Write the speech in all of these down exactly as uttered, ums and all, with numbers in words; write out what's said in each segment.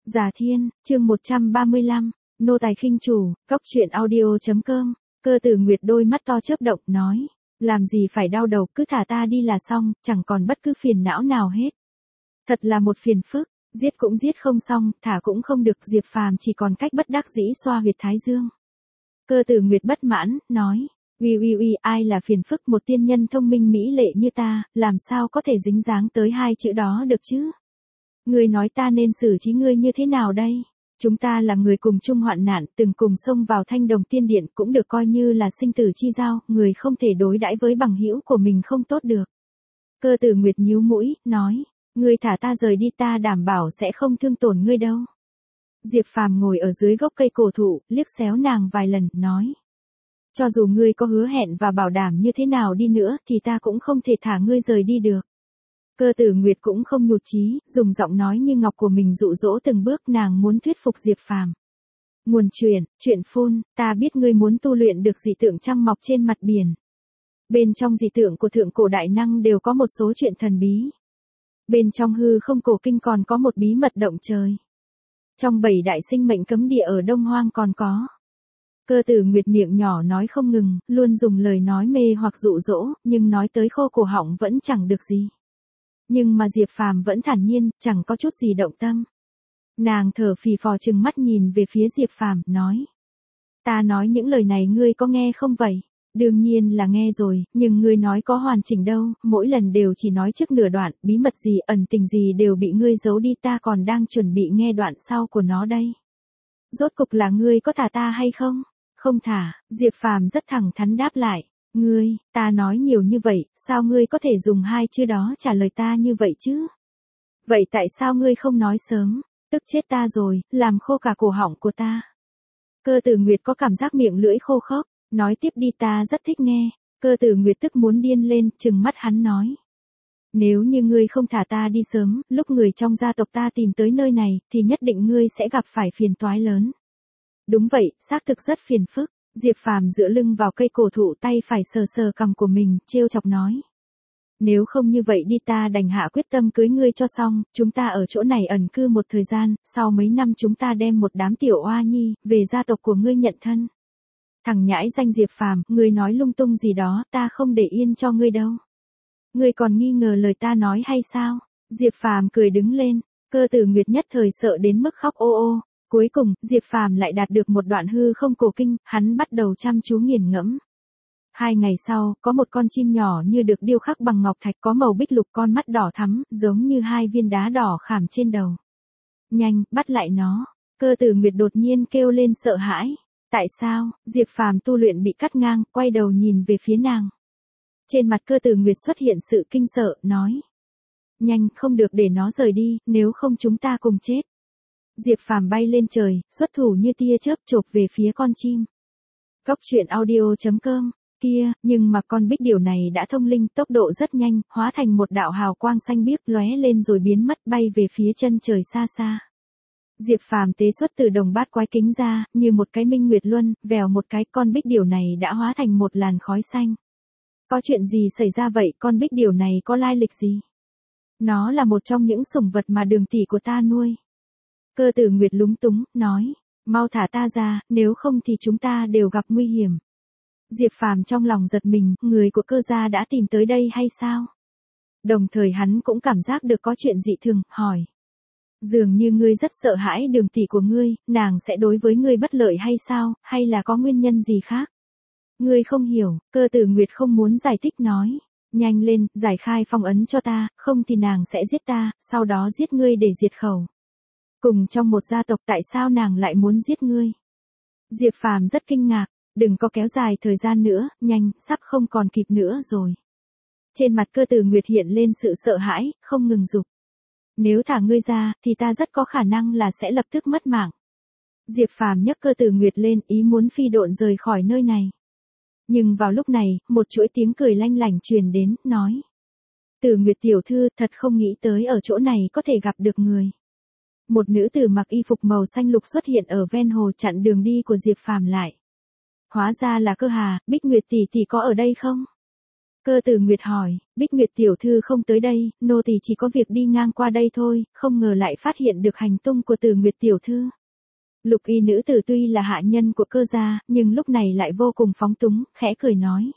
Già Thiên, chương một trăm ba mươi lăm, nô tài khinh chủ, góc truyện audio.com, Cơ Tử Nguyệt đôi mắt to chớp động, nói, làm gì phải đau đầu, cứ thả ta đi là xong, chẳng còn bất cứ phiền não nào hết. Thật là một phiền phức, giết cũng giết không xong, thả cũng không được, Diệp Phàm chỉ còn cách bất đắc dĩ xoa huyệt thái dương. Cơ Tử Nguyệt bất mãn, nói, uy uy uy, ai là phiền phức, một tiên nhân thông minh mỹ lệ như ta, làm sao có thể dính dáng tới hai chữ đó được chứ? Ngươi nói ta nên xử trí ngươi như thế nào đây? Chúng ta là người cùng chung hoạn nạn, từng cùng xông vào Thanh Đồng Tiên Điện, cũng được coi như là sinh tử chi giao, người không thể đối đãi với bằng hữu của mình không tốt được. Cơ Tử Nguyệt nhíu mũi, nói, ngươi thả ta rời đi, ta đảm bảo sẽ không thương tổn ngươi đâu. Diệp Phàm ngồi ở dưới gốc cây cổ thụ, liếc xéo nàng vài lần, nói, cho dù ngươi có hứa hẹn và bảo đảm như thế nào đi nữa, thì ta cũng không thể thả ngươi rời đi được. Cơ Tử Nguyệt cũng không nhụt chí, dùng giọng nói như ngọc của mình dụ dỗ từng bước, nàng muốn thuyết phục Diệp Phàm. Nguồn truyền, chuyện phun, ta biết ngươi muốn tu luyện được dị tượng trăng mọc trên mặt biển. Bên trong dị tượng của thượng cổ đại năng đều có một số chuyện thần bí. Bên trong hư không cổ kinh còn có một bí mật động trời. Trong bảy đại sinh mệnh cấm địa ở Đông Hoang còn có. Cơ Tử Nguyệt miệng nhỏ nói không ngừng, luôn dùng lời nói mê hoặc dụ dỗ, nhưng nói tới khô cổ họng vẫn chẳng được gì. Nhưng mà Diệp Phàm vẫn thản nhiên, chẳng có chút gì động tâm. Nàng thở phì phò trừng mắt nhìn về phía Diệp Phàm, nói, ta nói những lời này ngươi có nghe không vậy? Đương nhiên là nghe rồi, nhưng ngươi nói có hoàn chỉnh đâu, mỗi lần đều chỉ nói trước nửa đoạn, bí mật gì, ẩn tình gì đều bị ngươi giấu đi, ta còn đang chuẩn bị nghe đoạn sau của nó đây. Rốt cục là ngươi có thả ta hay không? Không thả, Diệp Phàm rất thẳng thắn đáp lại. Ngươi, ta nói nhiều như vậy, sao ngươi có thể dùng hai chữ đó trả lời ta như vậy chứ? Vậy tại sao ngươi không nói sớm? Tức chết ta rồi, làm khô cả cổ họng của ta. Cơ Tử Nguyệt có cảm giác miệng lưỡi khô khốc, nói tiếp đi, ta rất thích nghe. Cơ Tử Nguyệt tức muốn điên lên, trừng mắt hắn nói. Nếu như ngươi không thả ta đi sớm, lúc người trong gia tộc ta tìm tới nơi này, thì nhất định ngươi sẽ gặp phải phiền toái lớn. Đúng vậy, xác thực rất phiền phức. Diệp Phàm dựa lưng vào cây cổ thụ, tay phải sờ sờ cằm của mình, trêu chọc nói. Nếu không như vậy đi, ta đành hạ quyết tâm cưới ngươi cho xong, chúng ta ở chỗ này ẩn cư một thời gian, sau mấy năm chúng ta đem một đám tiểu oa nhi, về gia tộc của ngươi nhận thân. Thằng nhãi danh Diệp Phàm, ngươi nói lung tung gì đó, ta không để yên cho ngươi đâu. Ngươi còn nghi ngờ lời ta nói hay sao? Diệp Phàm cười đứng lên, Cơ Tử Nguyệt nhất thời sợ đến mức khóc ô ô. Cuối cùng, Diệp Phàm lại đạt được một đoạn hư không cổ kinh, hắn bắt đầu chăm chú nghiền ngẫm. Hai ngày sau, có một con chim nhỏ như được điêu khắc bằng ngọc thạch, có màu bích lục, con mắt đỏ thắm, giống như hai viên đá đỏ khảm trên đầu. Nhanh, bắt lại nó. Cơ Tử Nguyệt đột nhiên kêu lên sợ hãi. Tại sao? Diệp Phàm tu luyện bị cắt ngang, quay đầu nhìn về phía nàng. Trên mặt Cơ Tử Nguyệt xuất hiện sự kinh sợ, nói. Nhanh, không được để nó rời đi, nếu không chúng ta cùng chết. Diệp Phàm bay lên trời, xuất thủ như tia chớp chộp về phía con chim. Góc truyện audio.com, kia, nhưng mà con bích điểu này đã thông linh, tốc độ rất nhanh, hóa thành một đạo hào quang xanh biếc lóe lên rồi biến mất, bay về phía chân trời xa xa. Diệp Phàm tế xuất từ đồng bát quái kính ra, như một cái minh nguyệt luân, vèo một cái, con bích điểu này đã hóa thành một làn khói xanh. Có chuyện gì xảy ra vậy, con bích điểu này có lai lịch gì? Nó là một trong những sủng vật mà Đường tỷ của ta nuôi. Cơ Tử Nguyệt lúng túng, nói, mau thả ta ra, nếu không thì chúng ta đều gặp nguy hiểm. Diệp Phàm trong lòng giật mình, người của Cơ gia đã tìm tới đây hay sao? Đồng thời hắn cũng cảm giác được có chuyện dị thường, hỏi. Dường như ngươi rất sợ hãi Đường tỷ của ngươi, nàng sẽ đối với ngươi bất lợi hay sao, hay là có nguyên nhân gì khác? Ngươi không hiểu, Cơ Tử Nguyệt không muốn giải thích, nói. Nhanh lên, giải khai phong ấn cho ta, không thì nàng sẽ giết ta, sau đó giết ngươi để diệt khẩu. Cùng trong một gia tộc, tại sao nàng lại muốn giết ngươi? Diệp Phàm rất kinh ngạc, đừng có kéo dài thời gian nữa, nhanh, sắp không còn kịp nữa rồi. Trên mặt Cơ Tử Nguyệt hiện lên sự sợ hãi, không ngừng giục. Nếu thả ngươi ra, thì ta rất có khả năng là sẽ lập tức mất mạng. Diệp Phàm nhấc Cơ Tử Nguyệt lên, ý muốn phi độn rời khỏi nơi này. Nhưng vào lúc này, một chuỗi tiếng cười lanh lảnh truyền đến, nói. Tử Nguyệt tiểu thư, thật không nghĩ tới ở chỗ này có thể gặp được người. Một nữ tử mặc y phục màu xanh lục xuất hiện ở ven hồ, chặn đường đi của Diệp Phàm lại. Hóa ra là Cơ Hà, Bích Nguyệt tỷ tỷ có ở đây không? Cơ Tử Nguyệt hỏi, Bích Nguyệt tiểu thư không tới đây, nô tỳ chỉ có việc đi ngang qua đây thôi, không ngờ lại phát hiện được hành tung của Tử Nguyệt tiểu thư. Lục y nữ tử tuy là hạ nhân của Cơ gia, nhưng lúc này lại vô cùng phóng túng, khẽ cười nói.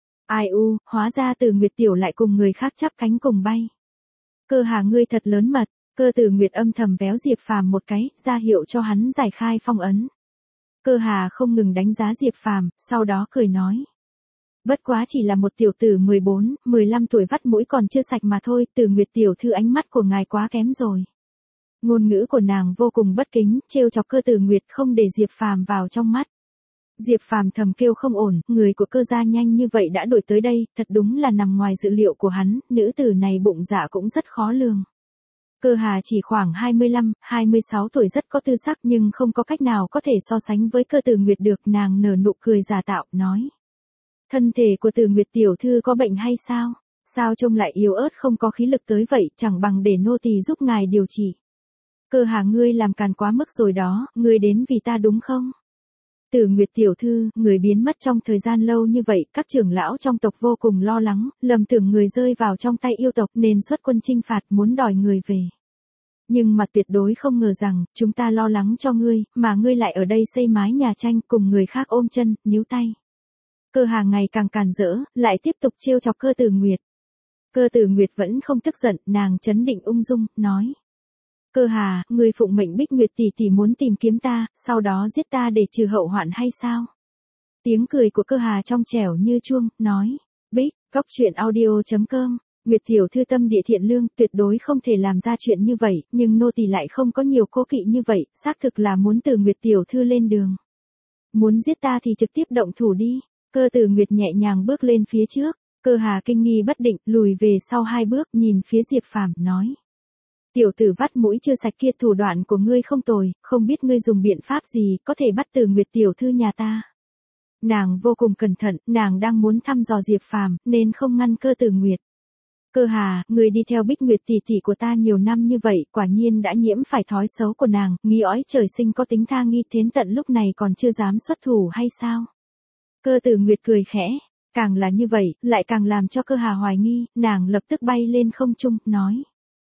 Ai u, hóa ra Tử Nguyệt tiểu lại cùng người khác chắp cánh cùng bay. Cơ Hà ngươi thật lớn mật. Cơ Tử Nguyệt âm thầm véo Diệp Phàm một cái, ra hiệu cho hắn giải khai phong ấn. Cơ Hà không ngừng đánh giá Diệp Phàm, sau đó cười nói. Bất quá chỉ là một tiểu tử mười bốn, mười lăm tuổi vắt mũi còn chưa sạch mà thôi, Tử Nguyệt tiểu thư ánh mắt của ngài quá kém rồi. Ngôn ngữ của nàng vô cùng bất kính, trêu chọc Cơ Tử Nguyệt không để Diệp Phàm vào trong mắt. Diệp Phàm thầm kêu không ổn, người của Cơ gia nhanh như vậy đã đuổi tới đây, thật đúng là nằm ngoài dự liệu của hắn, nữ tử này bụng dạ cũng rất khó lường. Cơ Hà chỉ khoảng hai mươi lăm, hai mươi sáu tuổi rất có tư sắc nhưng không có cách nào có thể so sánh với Cơ Tử Nguyệt được, nàng nở nụ cười giả tạo, nói. Thân thể của Tử Nguyệt tiểu thư có bệnh hay sao? Sao trông lại yếu ớt không có khí lực tới vậy, chẳng bằng để nô tỳ giúp ngài điều trị. Cơ Hà ngươi làm càn quá mức rồi đó, ngươi đến vì ta đúng không? Tử Nguyệt tiểu thư, người biến mất trong thời gian lâu như vậy, các trưởng lão trong tộc vô cùng lo lắng, lầm tưởng người rơi vào trong tay yêu tộc nên xuất quân chinh phạt muốn đòi người về. Nhưng mà tuyệt đối không ngờ rằng, chúng ta lo lắng cho ngươi, mà ngươi lại ở đây xây mái nhà tranh cùng người khác ôm chân, níu tay. Cơ Hà ngày càng càn rỡ, lại tiếp tục trêu chọc Cơ Tử Nguyệt. Cơ Tử Nguyệt vẫn không tức giận, nàng trấn định ung dung, nói. Cơ Hà, người phụng mệnh Bích Nguyệt tỷ tỷ muốn tìm kiếm ta, sau đó giết ta để trừ hậu hoạn hay sao? Tiếng cười của Cơ Hà trong trẻo như chuông, nói. Bích, cóc truyện audio chấm com. Nguyệt tiểu thư tâm địa thiện lương, tuyệt đối không thể làm ra chuyện như vậy, nhưng nô tỳ lại không có nhiều cố kỵ như vậy, xác thực là muốn từ Nguyệt tiểu thư lên đường. Muốn giết ta thì trực tiếp động thủ đi. Cơ Tử Nguyệt nhẹ nhàng bước lên phía trước, Cơ Hà kinh nghi bất định, lùi về sau hai bước, nhìn phía Diệp Phàm, nói. Tiểu tử vắt mũi chưa sạch kia, thủ đoạn của ngươi không tồi, không biết ngươi dùng biện pháp gì, có thể bắt Tử Nguyệt tiểu thư nhà ta. Nàng vô cùng cẩn thận, nàng đang muốn thăm dò Diệp Phàm, nên không ngăn Cơ Tử Nguyệt. Cơ Hà, người đi theo Bích Nguyệt tỷ tỷ của ta nhiều năm như vậy, quả nhiên đã nhiễm phải thói xấu của nàng, nghi ói trời sinh có tính tha nghi, đến tận lúc này còn chưa dám xuất thủ hay sao? Cơ Tử Nguyệt cười khẽ, càng là như vậy, lại càng làm cho Cơ Hà hoài nghi, nàng lập tức bay lên không trung, nói.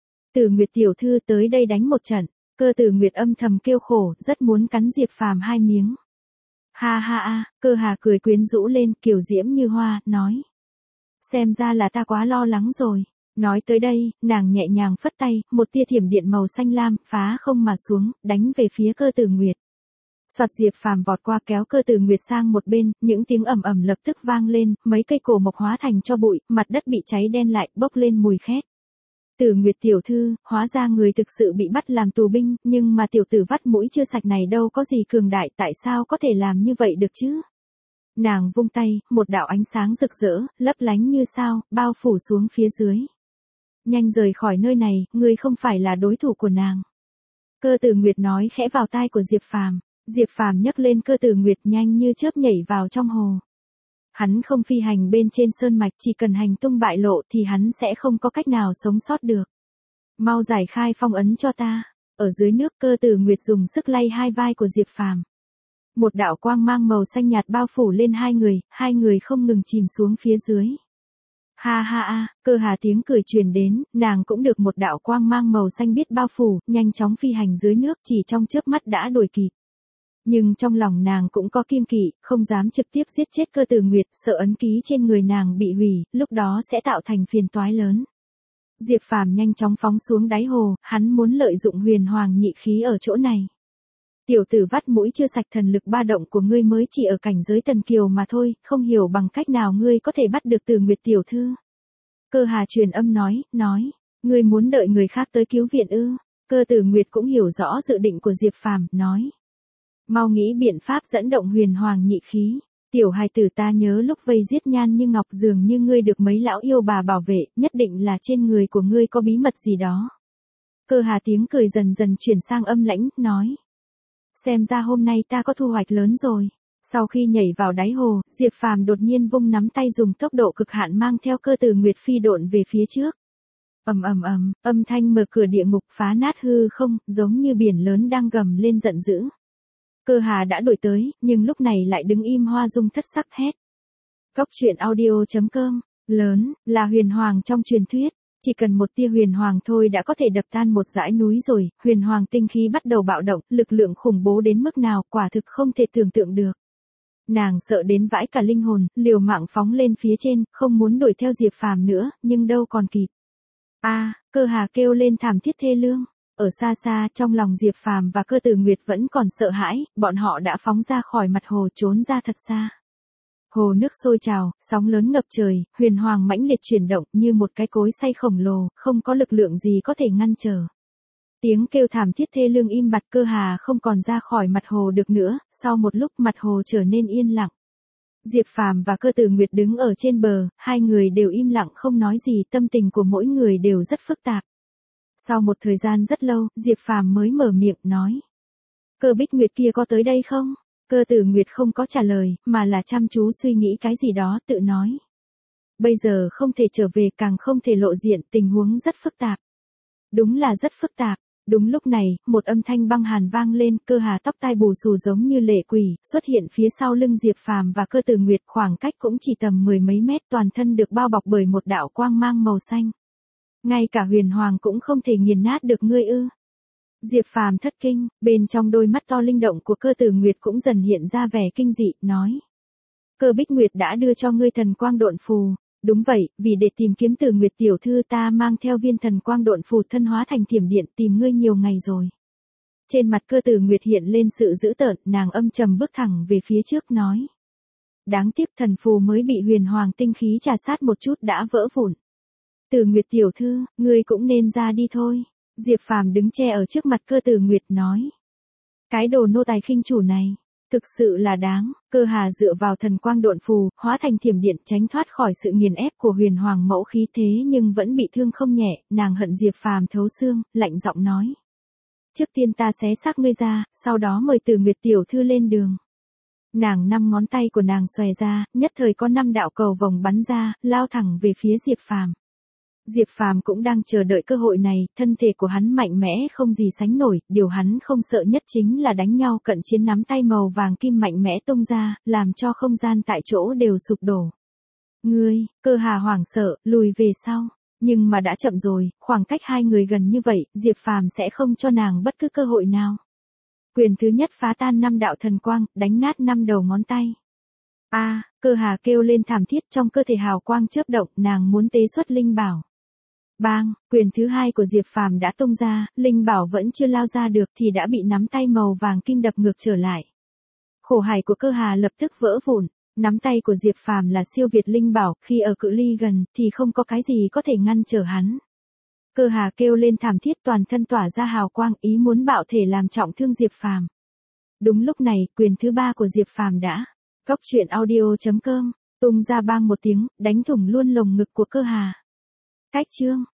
Tử Nguyệt tiểu thư tới đây đánh một trận. Cơ Tử Nguyệt âm thầm kêu khổ, rất muốn cắn Diệp Phàm hai miếng. Ha ha a, Cơ Hà cười quyến rũ lên, kiều diễm như hoa, nói. Xem ra là ta quá lo lắng rồi. Nói tới đây, nàng nhẹ nhàng phất tay, một tia thiểm điện màu xanh lam, phá không mà xuống, đánh về phía Cơ Tử Nguyệt. Soạt, Diệp Phàm vọt qua kéo Cơ Tử Nguyệt sang một bên, những tiếng ầm ầm lập tức vang lên, mấy cây cổ mộc hóa thành cho bụi, mặt đất bị cháy đen lại, bốc lên mùi khét. Tử Nguyệt tiểu thư, hóa ra người thực sự bị bắt làm tù binh, nhưng mà tiểu tử vắt mũi chưa sạch này đâu có gì cường đại, tại sao có thể làm như vậy được chứ? Nàng vung tay, một đạo ánh sáng rực rỡ, lấp lánh như sao, bao phủ xuống phía dưới. Nhanh rời khỏi nơi này, ngươi không phải là đối thủ của nàng. Cơ Tử Nguyệt nói khẽ vào tai của Diệp Phàm. Diệp Phàm nhấc lên Cơ Tử Nguyệt nhanh như chớp nhảy vào trong hồ. Hắn không phi hành bên trên sơn mạch, chỉ cần hành tung bại lộ thì hắn sẽ không có cách nào sống sót được. Mau giải khai phong ấn cho ta. Ở dưới nước, Cơ Tử Nguyệt dùng sức lay hai vai của Diệp Phàm. Một đạo quang mang màu xanh nhạt bao phủ lên hai người, hai người không ngừng chìm xuống phía dưới. Ha ha a, Cơ Hà tiếng cười truyền đến, nàng cũng được một đạo quang mang màu xanh biếc bao phủ, nhanh chóng phi hành dưới nước, chỉ trong chớp mắt đã đuổi kịp. Nhưng trong lòng nàng cũng có kiêng kỵ, không dám trực tiếp giết chết Cơ Tử Nguyệt, sợ ấn ký trên người nàng bị hủy, lúc đó sẽ tạo thành phiền toái lớn. Diệp Phàm nhanh chóng phóng xuống đáy hồ, hắn muốn lợi dụng huyền hoàng nhị khí ở chỗ này. Tiểu tử vắt mũi chưa sạch, thần lực ba động của ngươi mới chỉ ở cảnh giới tần kiều mà thôi, không hiểu bằng cách nào ngươi có thể bắt được Tử Nguyệt tiểu thư. Cơ Hà truyền âm nói, nói, ngươi muốn đợi người khác tới cứu viện ư? Cơ Tử Nguyệt cũng hiểu rõ dự định của Diệp Phàm, nói. Mau nghĩ biện pháp dẫn động huyền hoàng nhị khí. Tiểu hài tử, ta nhớ lúc vây giết Nhan Như Ngọc dường như ngươi được mấy lão yêu bà bảo vệ, nhất định là trên người của ngươi có bí mật gì đó. Cơ Hà tiếng cười dần dần chuyển sang âm lãnh, nói. Xem ra hôm nay ta có thu hoạch lớn rồi. Sau khi nhảy vào đáy hồ, Diệp Phàm đột nhiên vung nắm tay dùng tốc độ cực hạn mang theo Cơ Tử Nguyệt phi độn về phía trước. Ầm ầm ầm, âm thanh mở cửa địa ngục phá nát hư không, giống như biển lớn đang gầm lên giận dữ. Cơ Hà đã đuổi tới, nhưng lúc này lại đứng im hoa dung thất sắc hét. Cóc truyện audio chấm com lớn, là huyền hoàng trong truyền thuyết. Chỉ cần một tia huyền hoàng thôi đã có thể đập tan một dãy núi rồi, huyền hoàng tinh khí bắt đầu bạo động, lực lượng khủng bố đến mức nào, quả thực không thể tưởng tượng được. Nàng sợ đến vãi cả linh hồn, liều mạng phóng lên phía trên, không muốn đuổi theo Diệp Phàm nữa, nhưng đâu còn kịp. A, Cơ Hà kêu lên thảm thiết thê lương. Ở xa xa, trong lòng Diệp Phàm và Cơ Tử Nguyệt vẫn còn sợ hãi, bọn họ đã phóng ra khỏi mặt hồ trốn ra thật xa. Hồ nước sôi trào, sóng lớn ngập trời, huyền hoàng mãnh liệt chuyển động như một cái cối xay khổng lồ, không có lực lượng gì có thể ngăn trở. Tiếng kêu thảm thiết thê lương im bặt, Cơ Hà không còn ra khỏi mặt hồ được nữa, sau một lúc mặt hồ trở nên yên lặng. Diệp Phàm và Cơ Tử Nguyệt đứng ở trên bờ, hai người đều im lặng không nói gì, tâm tình của mỗi người đều rất phức tạp. Sau một thời gian rất lâu, Diệp Phàm mới mở miệng nói. Cơ Bích Nguyệt kia có tới đây không? Cơ Tử Nguyệt không có trả lời, mà là chăm chú suy nghĩ cái gì đó, tự nói. Bây giờ không thể trở về, càng không thể lộ diện, tình huống rất phức tạp. Đúng là rất phức tạp. Đúng lúc này, một âm thanh băng hàn vang lên, Cơ Hà tóc tai bù xù giống như lệ quỷ, xuất hiện phía sau lưng Diệp Phàm và Cơ Tử Nguyệt, khoảng cách cũng chỉ tầm mười mấy mét, toàn thân được bao bọc bởi một đạo quang mang màu xanh. Ngay cả huyền hoàng cũng không thể nghiền nát được ngươi ư? Diệp Phàm thất kinh, bên trong đôi mắt to linh động của Cơ Tử Nguyệt cũng dần hiện ra vẻ kinh dị, nói. Cơ Bích Nguyệt đã đưa cho ngươi thần quang độn phù. Đúng vậy, vì để tìm kiếm Tử Nguyệt tiểu thư ta mang theo viên thần quang độn phù thân hóa thành thiểm điện tìm ngươi nhiều ngày rồi. Trên mặt Cơ Tử Nguyệt hiện lên sự dữ tợn, nàng âm trầm bước thẳng về phía trước nói. Đáng tiếc thần phù mới bị huyền hoàng tinh khí trà sát một chút đã vỡ vụn. Tử Nguyệt tiểu thư, ngươi cũng nên ra đi thôi. Diệp Phàm đứng che ở trước mặt Cơ Tử Nguyệt nói. Cái đồ nô tài khinh chủ này. Thực sự là đáng, Cơ Hà dựa vào thần quang độn phù, hóa thành thiểm điện tránh thoát khỏi sự nghiền ép của huyền hoàng mẫu khí thế nhưng vẫn bị thương không nhẹ, nàng hận Diệp Phàm thấu xương, lạnh giọng nói. Trước tiên ta xé xác ngươi ra, sau đó mời Tử Nguyệt tiểu thư lên đường. Nàng năm ngón tay của nàng xòe ra, nhất thời có năm đạo cầu vồng bắn ra, lao thẳng về phía Diệp Phàm. Diệp Phàm cũng đang chờ đợi cơ hội này, thân thể của hắn mạnh mẽ không gì sánh nổi, điều hắn không sợ nhất chính là đánh nhau cận chiến, nắm tay màu vàng kim mạnh mẽ tung ra, làm cho không gian tại chỗ đều sụp đổ. Ngươi, Cơ Hà hoảng sợ, lùi về sau, nhưng mà đã chậm rồi, khoảng cách hai người gần như vậy, Diệp Phàm sẽ không cho nàng bất cứ cơ hội nào. Quyền thứ nhất phá tan năm đạo thần quang, đánh nát năm đầu ngón tay. A, Cơ Hà kêu lên thảm thiết, trong cơ thể hào quang chớp động, nàng muốn tế xuất linh bảo. Bang, quyền thứ hai của Diệp Phàm đã tung ra, linh bảo vẫn chưa lao ra được thì đã bị nắm tay màu vàng kim đập ngược trở lại. Khổ hải của Cơ Hà lập tức vỡ vụn, nắm tay của Diệp Phàm là siêu việt linh bảo, khi ở cự ly gần thì không có cái gì có thể ngăn trở hắn. Cơ Hà kêu lên thảm thiết, toàn thân tỏa ra hào quang, ý muốn bạo thể làm trọng thương Diệp Phàm. Đúng lúc này, quyền thứ ba của Diệp Phàm đã, Góc truyện audio chấm com, tung ra bang một tiếng, đánh thủng luôn lồng ngực của Cơ Hà. Cách chương